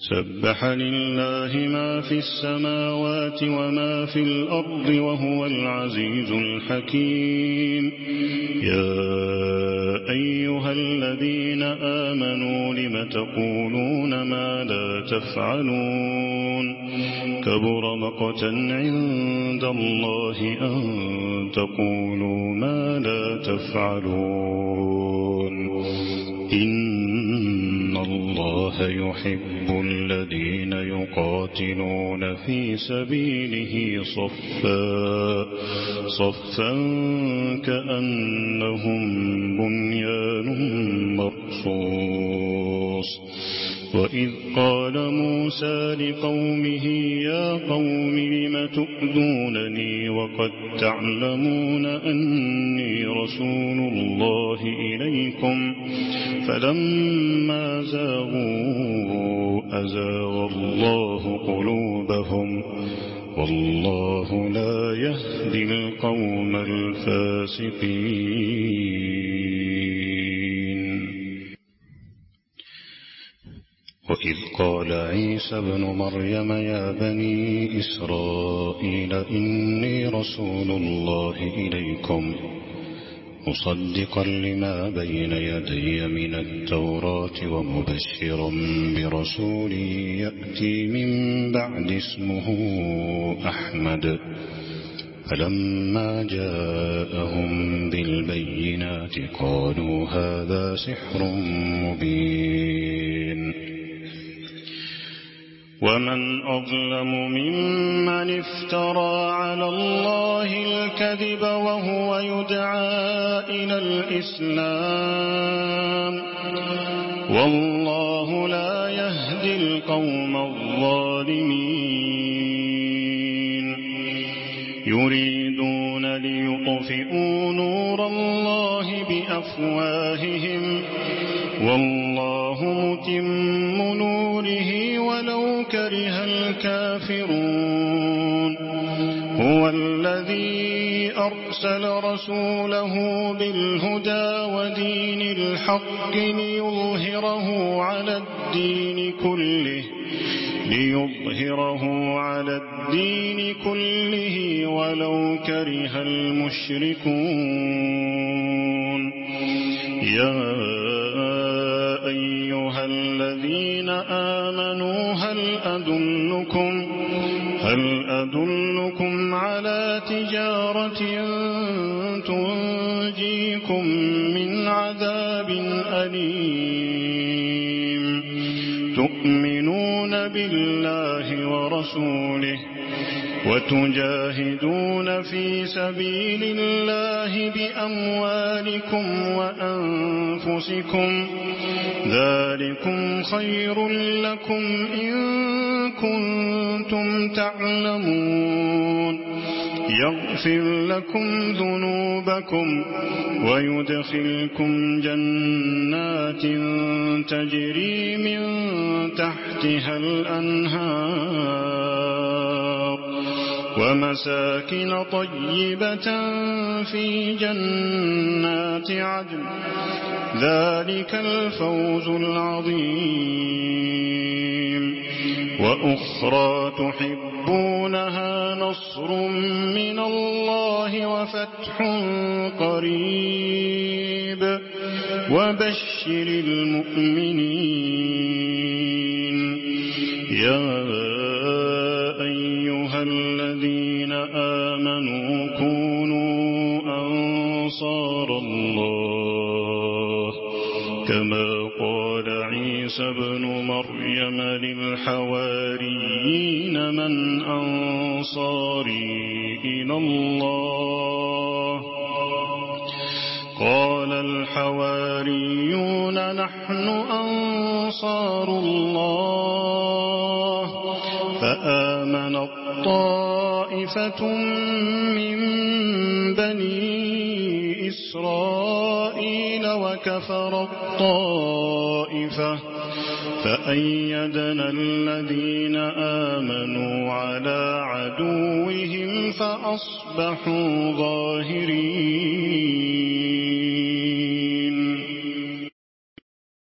سبح لله ما في السماوات وما في الأرض وهو العزيز الحكيم. يا أيها الذين آمنوا لم تقولون ما لا تفعلون كبر مقتا عند الله أن تقولوا ما لا تفعلون. إن الله يحب الذين يقاتلون في سبيله صفا كأنهم بنيان مرصوص. وإذ قال موسى لقومه يا قوم لم تؤذونني وقد تعلمون أني رسول الله إليكم فلما زاغوا أزاغ الله قلوبهم والله لا يهدي القوم الفاسقين. وإذ قال عيسى ابن مريم يا بني إسرائيل إني رسول الله إليكم مصدقا لما بين يدي من التوراة ومبشرا برسول يأتي من بعد اسمه أحمد. فلما جاءهم بالبينات قالوا هذا سحر مبين. ومن أظلم ممن افترى على الله الكذب وهو يدعى إلى الإسلام والله لا يهدي القوم الظالمين. يريدون ليطفئوا نور الله بأفواههم والله متم نوره ولو كره الكافرون. هو الذي أرسل رسوله بالهدى ودين الحق ليظهره على الدين كله ولو كره المشركون. يا أيها الذين آمنوا هل أدلكم على تجارة تنجيكم من عذاب أليم تؤمنون بالله ورسوله وتجاهدون في سبيل الله بأموالكم وأنفسكم ذلكم خير لكم إن كنتم تعلمون. يغفر لكم ذنوبكم ويدخلكم جنات تجري من تحتها الأنهار ومساكن طيبة في جنات عدن ذلك الفوز العظيم. وأخرى تحبونها نصر من الله وفتح قريب وبشر المؤمنين. يا أيها الذين آمنوا كونوا أنصار الله كما قال عيسى ابن مريم للحواريين من أنصاري إلى الله قال الحواريون نحن أنصار الله. فآمنت طائفة من بني إسرائيل وكفرت طائفة فأيدنا الذين آمنوا على عدوهم فأصبحوا ظاهرين.